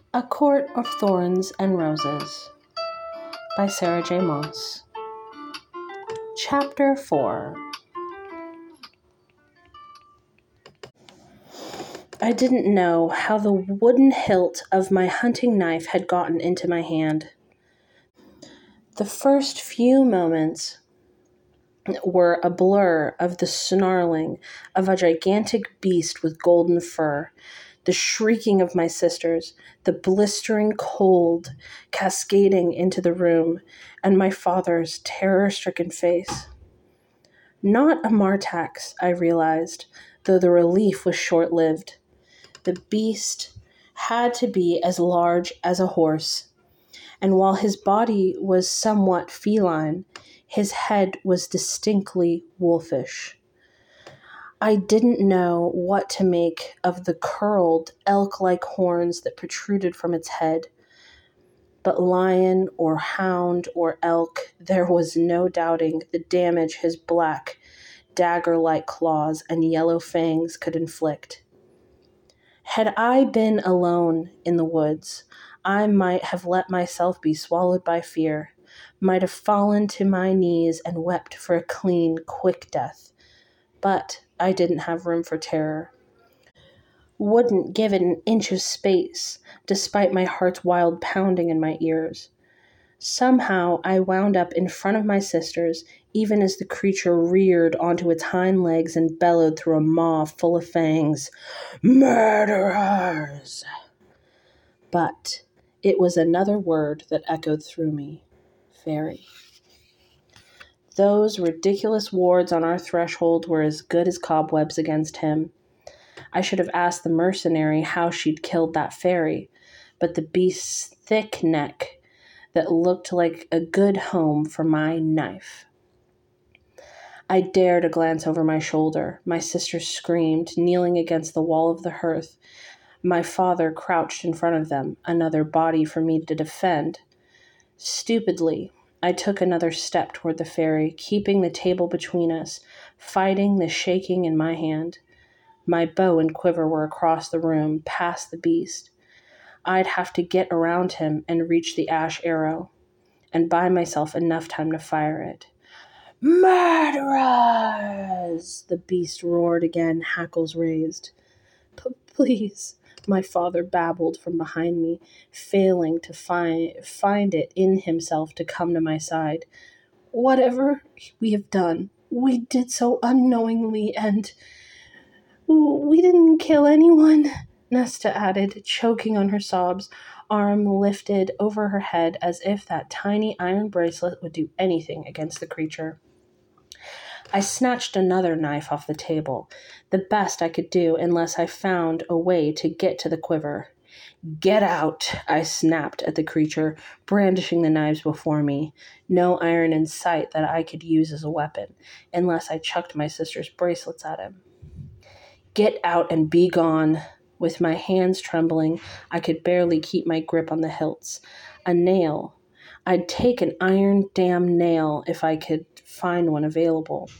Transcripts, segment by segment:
A Court of Thorns and Roses by Sarah J. Maas. Chapter 4. I didn't know how the wooden hilt of my hunting knife had gotten into my hand. The first few moments were a blur of the snarling of a gigantic beast with golden fur, the shrieking of my sisters, the blistering cold cascading into the room, and my father's terror-stricken face. Not a Martax, I realized, though the relief was short-lived. The beast had to be as large as a horse, and while his body was somewhat feline, his head was distinctly wolfish. I didn't know what to make of the curled, elk-like horns that protruded from its head. But lion or hound or elk, there was no doubting the damage his black, dagger-like claws and yellow fangs could inflict. Had I been alone in the woods, I might have let myself be swallowed by fear, might have fallen to my knees and wept for a clean, quick death. But I didn't have room for terror. Wouldn't give it an inch of space, despite my heart's wild pounding in my ears. Somehow I wound up in front of my sisters, even as the creature reared onto its hind legs and bellowed through a maw full of fangs. "Murderers!" But it was another word that echoed through me. Fairy. Those ridiculous wards on our threshold were as good as cobwebs against him. I should have asked the mercenary how she'd killed that fairy, but the beast's thick neck that looked like a good home for my knife. I dared a glance over my shoulder. My sisters screamed, kneeling against the wall of the hearth. My father crouched in front of them, another body for me to defend. Stupidly, I took another step toward the fairy, keeping the table between us, fighting the shaking in my hand. My bow and quiver were across the room, past the beast. I'd have to get around him and reach the ash arrow, and buy myself enough time to fire it. "Murderers!" the beast roared again, hackles raised. "Please," my father babbled from behind me, failing to find it in himself to come to my side. "Whatever we have done, we did so unknowingly, and we didn't kill anyone," Nesta added, choking on her sobs, arm lifted over her head as if that tiny iron bracelet would do anything against the creature. I snatched another knife off the table, the best I could do unless I found a way to get to the quiver. "Get out," I snapped at the creature, brandishing the knives before me. No iron in sight that I could use as a weapon, unless I chucked my sister's bracelets at him. "Get out and be gone." With my hands trembling, I could barely keep my grip on the hilts. A nail. I'd take an iron damn nail if I could find one available.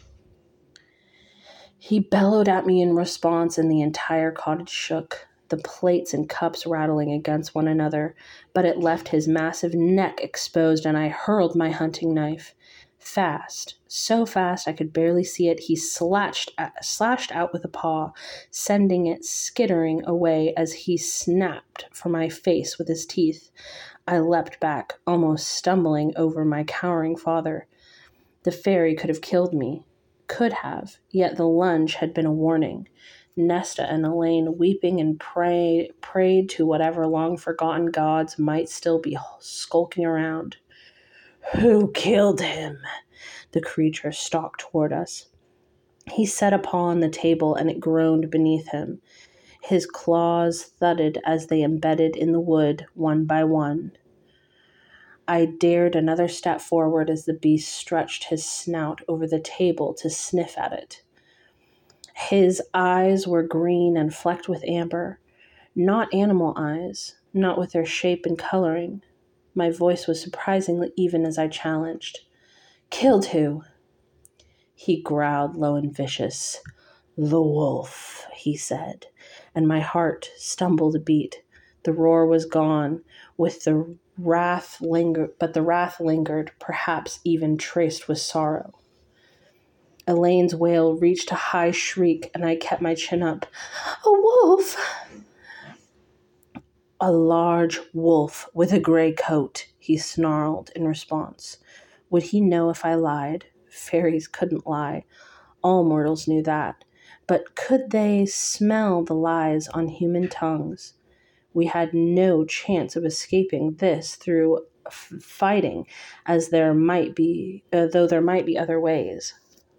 He bellowed at me in response, and the entire cottage shook, the plates and cups rattling against one another, but it left his massive neck exposed, and I hurled my hunting knife. Fast, so fast I could barely see it, he slashed out with a paw, sending it skittering away as he snapped for my face with his teeth. I leapt back, almost stumbling over my cowering father. The fairy could have killed me. Could have, yet the lunge had been a warning. Nesta and Elaine, weeping and prayed to whatever long-forgotten gods might still be skulking around. "Who killed him?" The creature stalked toward us. He set a paw on the table, and it groaned beneath him. His claws thudded as they embedded in the wood, one by one. I dared another step forward as the beast stretched his snout over the table to sniff at it. His eyes were green and flecked with amber. Not animal eyes, not with their shape and coloring. My voice was surprisingly even as I challenged. "Killed who?" He growled low and vicious. "The wolf," he said, and my heart stumbled a beat. The roar was gone, with the wrath but the wrath lingered, perhaps even traced with sorrow. Elaine's wail reached a high shriek, and I kept my chin up. "A wolf!" "A large wolf with a gray coat," he snarled in response. Would he know if I lied? Fairies couldn't lie. All mortals knew that. But could they smell the lies on human tongues? We had no chance of escaping this through fighting, as there might be, though there might be other ways.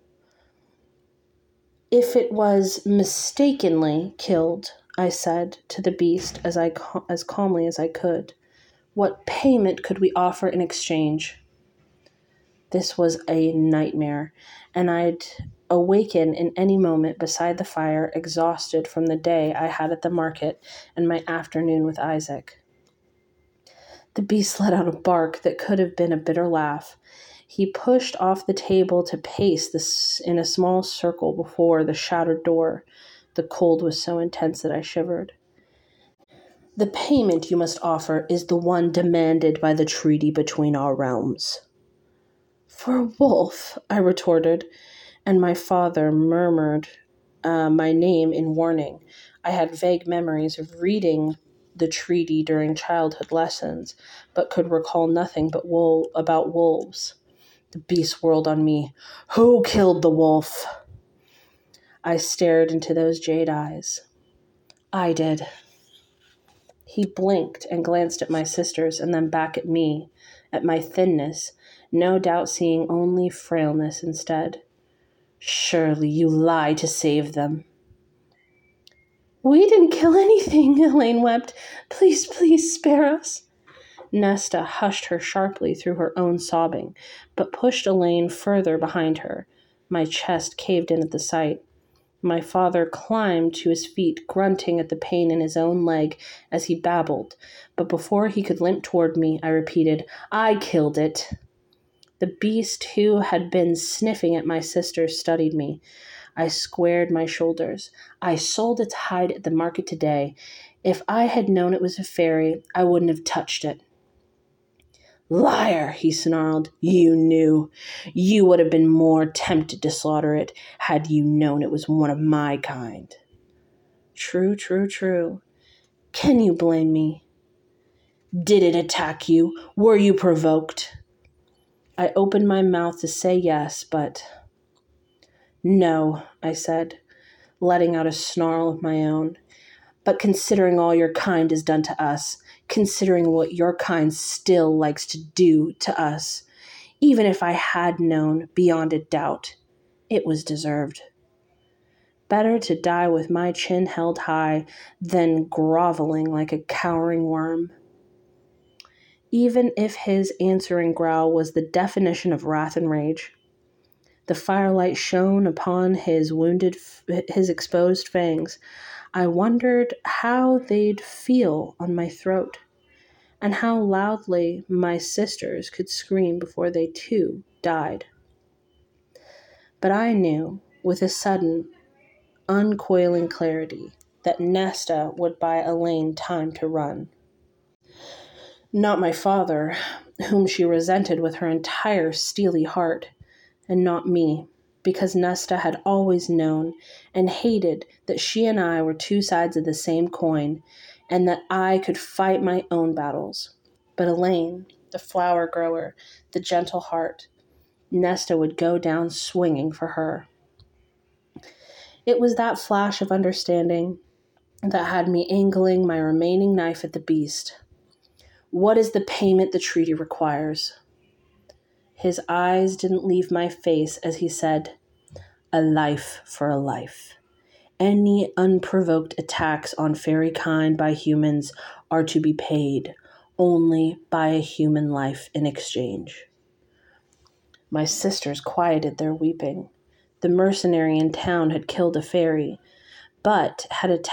"If it was mistakenly killed," I said to the beast as calmly as I could, "what payment could we offer in exchange?" This was a nightmare, and I'd awaken in any moment beside the fire, exhausted from the day I had at the market and my afternoon with Isaac. The beast let out a bark that could have been a bitter laugh. He pushed off the table to pace in a small circle before the shattered door. The cold was so intense that I shivered. "The payment you must offer is the one demanded by the treaty between our realms." "For a wolf," I retorted, and my father murmured my name in warning. I had vague memories of reading the treaty during childhood lessons, but could recall nothing but about wolves. The beast whirled on me. "Who killed the wolf?" I stared into those jade eyes. "I did." He blinked and glanced at my sisters and then back at me, at my thinness, no doubt seeing only frailness instead. "Surely you lie to save them." "We didn't kill anything," Elaine wept. "Please, please spare us." Nesta hushed her sharply through her own sobbing, but pushed Elaine further behind her. My chest caved in at the sight. My father climbed to his feet, grunting at the pain in his own leg as he babbled, but before he could limp toward me, I repeated, "I killed it." The beast who had been sniffing at my sisters studied me. I squared my shoulders. "I sold its hide at the market today. If I had known it was a fairy, I wouldn't have touched it." "Liar," he snarled. "You knew. You would have been more tempted to slaughter it had you known it was one of my kind." "True, true, true. Can you blame me?" "Did it attack you? Were you provoked?" I opened my mouth to say yes, but... "No," I said, letting out a snarl of my own. "But considering all your kind has done to us, considering what your kind still likes to do to us, even if I had known beyond a doubt, it was deserved. Better to die with my chin held high than groveling like a cowering worm." Even if his answering growl was the definition of wrath and rage. The firelight shone upon his exposed fangs. I wondered how they'd feel on my throat, and how loudly my sisters could scream before they too died. But I knew, with a sudden, uncoiling clarity, that Nesta would buy Elaine time to run. Not my father, whom she resented with her entire steely heart, and not me, because Nesta had always known and hated that she and I were two sides of the same coin, and that I could fight my own battles. But Elaine, the flower grower, the gentle heart, Nesta would go down swinging for her. It was that flash of understanding that had me angling my remaining knife at the beast. "What is the payment the treaty requires?" His eyes didn't leave my face as he said, "A life for a life. Any unprovoked attacks on fairy kind by humans are to be paid only by a human life in exchange." My sisters quieted their weeping. The mercenary in town had killed a fairy, but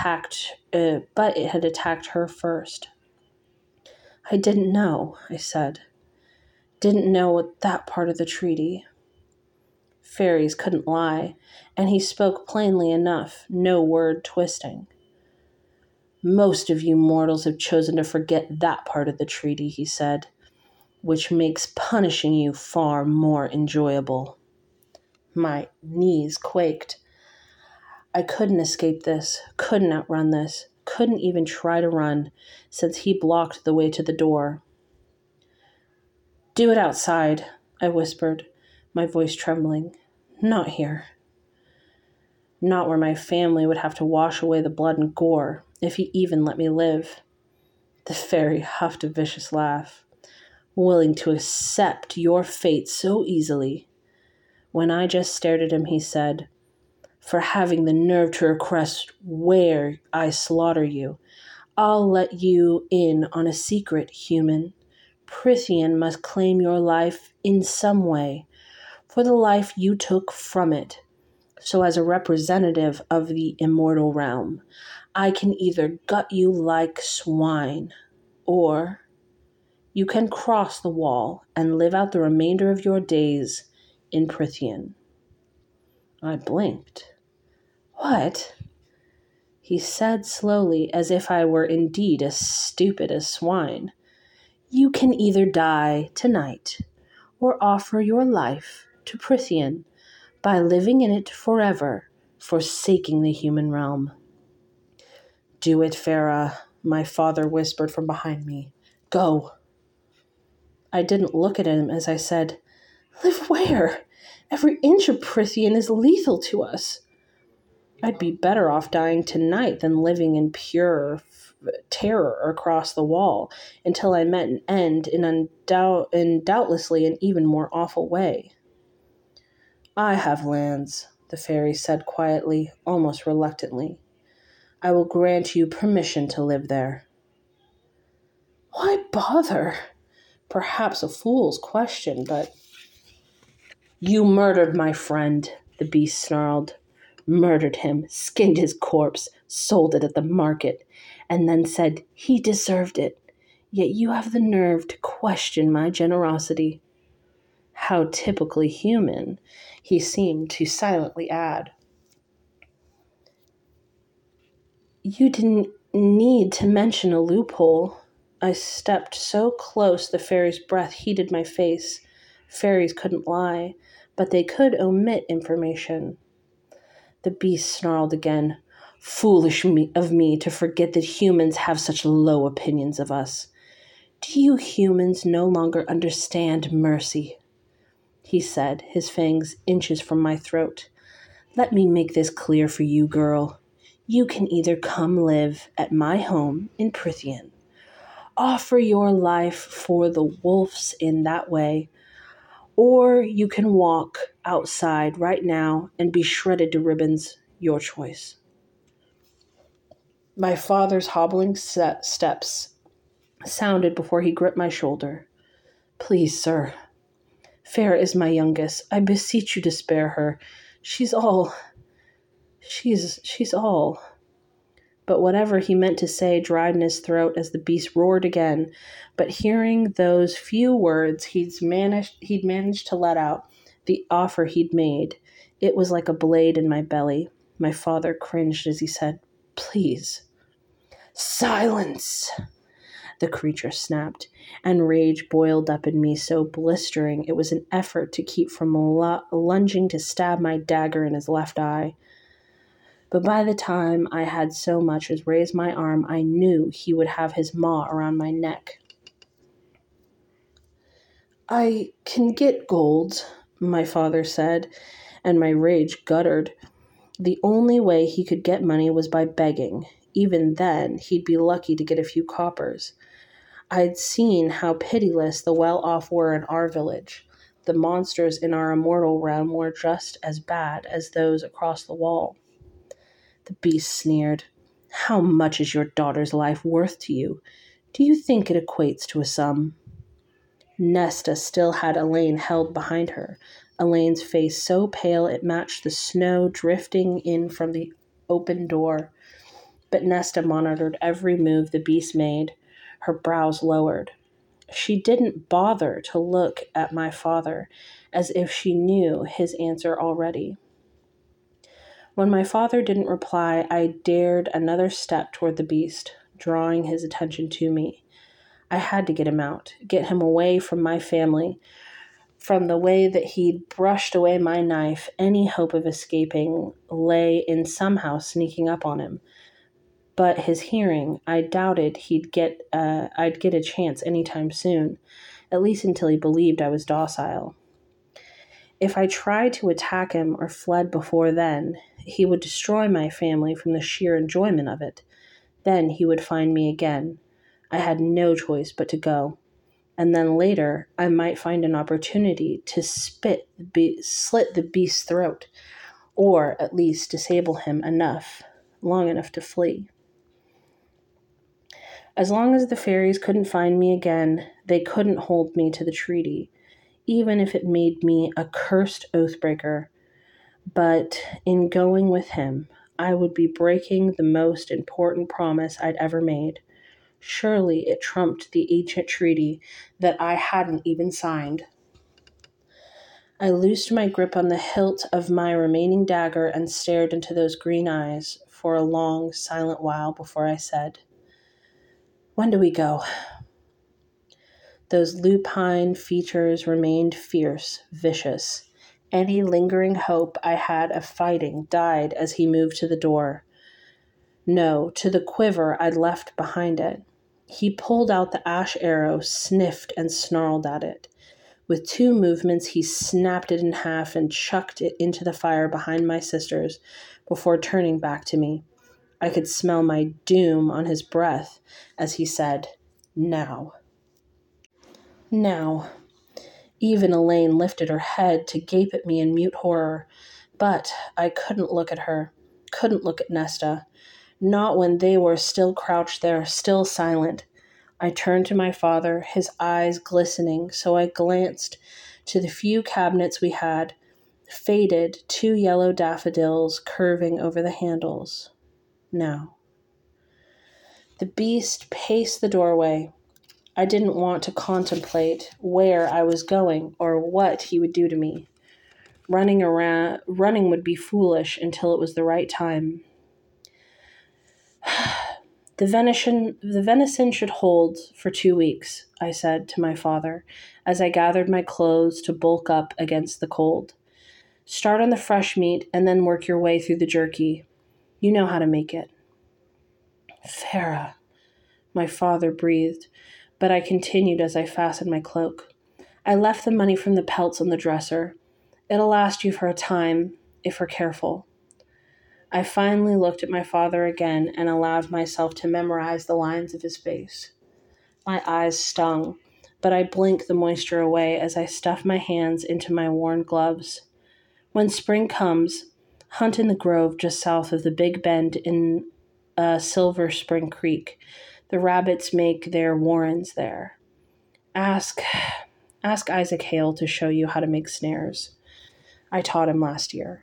it had attacked her first. "I didn't know," I said. "Didn't know that part of the treaty." Fairies couldn't lie, and he spoke plainly enough, no word twisting. Most of you mortals have chosen to forget that part of the treaty, he said, which makes punishing you far more enjoyable. My knees quaked. I couldn't escape this, couldn't outrun this, couldn't even try to run, since he blocked the way to the door. Do it outside, I whispered, my voice trembling. Not here. Not where my family would have to wash away the blood and gore, if he even let me live. The fairy huffed a vicious laugh. Willing to accept your fate so easily. When I just stared at him, he said, for having the nerve to request where I slaughter you, I'll let you in on a secret, human. Prythian must claim your life in some way, for the life you took from it. So as a representative of the immortal realm, I can either gut you like swine, or you can cross the wall and live out the remainder of your days in Prythian. I blinked. What? He said slowly, as if I were indeed as stupid as swine. You can either die tonight or offer your life to Prythian by living in it forever, forsaking the human realm. Do it, Farah, my father whispered from behind me. Go. I didn't look at him as I said, live where? Every inch of Prythian is lethal to us. I'd be better off dying tonight than living in pure terror across the wall until I met an end in doubtlessly an even more awful way. I have lands, the fairy said quietly, almost reluctantly. I will grant you permission to live there. Why bother? Perhaps a fool's question, but... You murdered my friend, the beast snarled. Murdered him, skinned his corpse, sold it at the market, and then said he deserved it. Yet you have the nerve to question my generosity. How typically human, he seemed to silently add. You didn't need to mention a loophole. I stepped so close the fairy's breath heated my face. Fairies couldn't lie, but they could omit information. The beast snarled again. Foolish of me to forget that humans have such low opinions of us. Do you humans no longer understand mercy? He said, his fangs inches from my throat. Let me make this clear for you, girl. You can either come live at my home in Prythian, offer your life for the wolves in that way, or you can walk outside right now and be shredded to ribbons. Your choice. My father's hobbling steps sounded before he gripped my shoulder. Please, sir. Farah is my youngest. I beseech you to spare her. She's all. But whatever he meant to say dried in his throat as the beast roared again. But hearing those few words he'd managed to let out, the offer he'd made, it was like a blade in my belly. My father cringed as he said, Please. Silence! The creature snapped, and rage boiled up in me so blistering it was an effort to keep from lunging to stab my dagger in his left eye. But by the time I had so much as raised my arm, I knew he would have his maw around my neck. I can get gold, my father said, and my rage guttered. The only way he could get money was by begging. Even then, he'd be lucky to get a few coppers. I'd seen how pitiless the well-off were in our village. The monsters in our immortal realm were just as bad as those across the wall. The beast sneered. How much is your daughter's life worth to you? Do you think it equates to a sum? Nesta still had Elaine held behind her, Elaine's face so pale it matched the snow drifting in from the open door. But Nesta monitored every move the beast made, her brows lowered. She didn't bother to look at my father, as if she knew his answer already. When my father didn't reply, I dared another step toward the beast, drawing his attention to me. I had to get him out, get him away from my family. From the way that he'd brushed away my knife, any hope of escaping lay in somehow sneaking up on him. But his hearing, I doubted I'd get a chance anytime soon, at least until he believed I was docile. If I tried to attack him or fled before then, he would destroy my family from the sheer enjoyment of it. Then he would find me again. I had no choice but to go. And then later, I might find an opportunity to slit the beast's throat, or at least disable him long enough to flee. As long as the fairies couldn't find me again, they couldn't hold me to the treaty, even if it made me a cursed oathbreaker. But in going with him, I would be breaking the most important promise I'd ever made. Surely it trumped the ancient treaty that I hadn't even signed. I loosed my grip on the hilt of my remaining dagger and stared into those green eyes for a long, silent while before I said, "When do we go?" Those lupine features remained fierce, vicious. Any lingering hope I had of fighting died as he moved to the door. No, to the quiver I'd left behind it. He pulled out the ash arrow, sniffed, and snarled at it. With two movements, he snapped it in half and chucked it into the fire behind my sisters before turning back to me. I could smell my doom on his breath as he said, "Now." Now. Even Elaine lifted her head to gape at me in mute horror, but I couldn't look at her, couldn't look at Nesta, not when they were still crouched there, still silent. I turned to my father, his eyes glistening, so I glanced to the few cabinets we had, faded 2 yellow daffodils curving over the handles. Now. The beast paced the doorway. I didn't want to contemplate where I was going or what he would do to me. Running would be foolish until it was the right time. The venison should hold for 2 weeks, I said to my father, as I gathered my clothes to bulk up against the cold. Start on the fresh meat and then work your way through the jerky. You know how to make it. Farah, my father breathed, but I continued as I fastened my cloak. I left the money from the pelts on the dresser. It'll last you for a time, if we're careful. I finally looked at my father again and allowed myself to memorize the lines of his face. My eyes stung, but I blinked the moisture away as I stuffed my hands into my worn gloves. When spring comes, hunt in the grove just south of the Big Bend in Silver Spring Creek. The rabbits make their warrens there. Ask Isaac Hale to show you how to make snares. I taught him last year.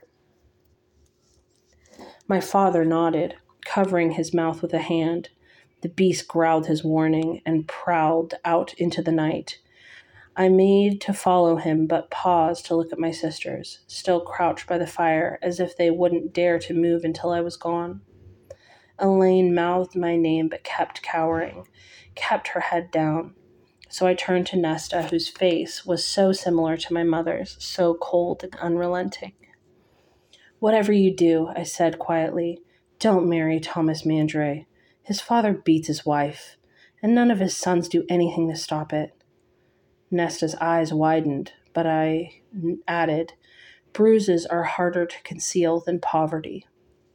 My father nodded, covering his mouth with a hand. The beast growled his warning and prowled out into the night. I made to follow him, but paused to look at my sisters, still crouched by the fire, as if they wouldn't dare to move until I was gone. Elaine mouthed my name, but kept cowering, kept her head down. So I turned to Nesta, whose face was so similar to my mother's, so cold and unrelenting. "Whatever you do," I said quietly, "don't marry Thomas Mandray. His father beats his wife, and none of his sons do anything to stop it." Nesta's eyes widened, but I added, "Bruises are harder to conceal than poverty."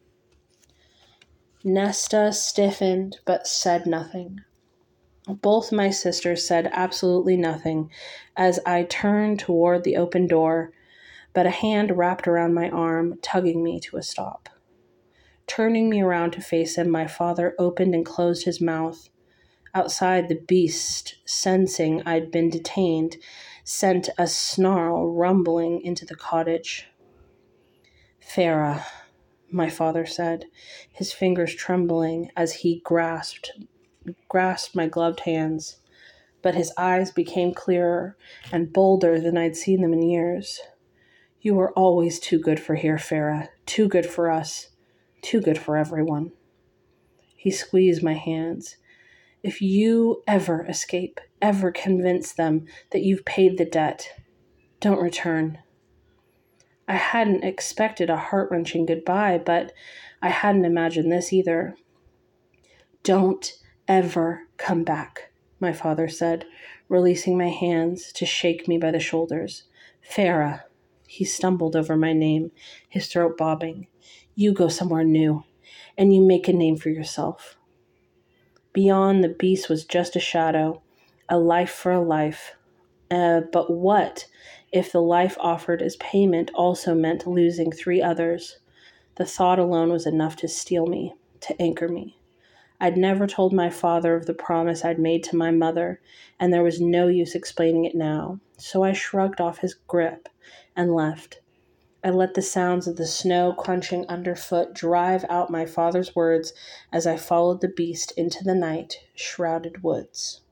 Nesta stiffened, but said nothing. Both my sisters said absolutely nothing as I turned toward the open door, but a hand wrapped around my arm, tugging me to a stop. Turning me around to face him, my father opened and closed his mouth. Outside, the beast, sensing I'd been detained, sent a snarl rumbling into the cottage. "Farah," my father said, his fingers trembling as he grasped my gloved hands, but his eyes became clearer and bolder than I'd seen them in years. You were always too good for here, Farah. Too good for us. Too good for everyone. He squeezed my hands. If you ever escape, ever convince them that you've paid the debt, don't return. I hadn't expected a heart-wrenching goodbye, but I hadn't imagined this either. Don't ever come back, my father said, releasing my hands to shake me by the shoulders. Farah. He stumbled over my name, his throat bobbing. You go somewhere new, and you make a name for yourself. Beyond the beast was just a shadow, a life for a life. But what if the life offered as payment also meant losing 3 others? The thought alone was enough to steel me, to anchor me. I'd never told my father of the promise I'd made to my mother, and there was no use explaining it now, so I shrugged off his grip and left. I let the sounds of the snow crunching underfoot drive out my father's words as I followed the beast into the night, shrouded woods.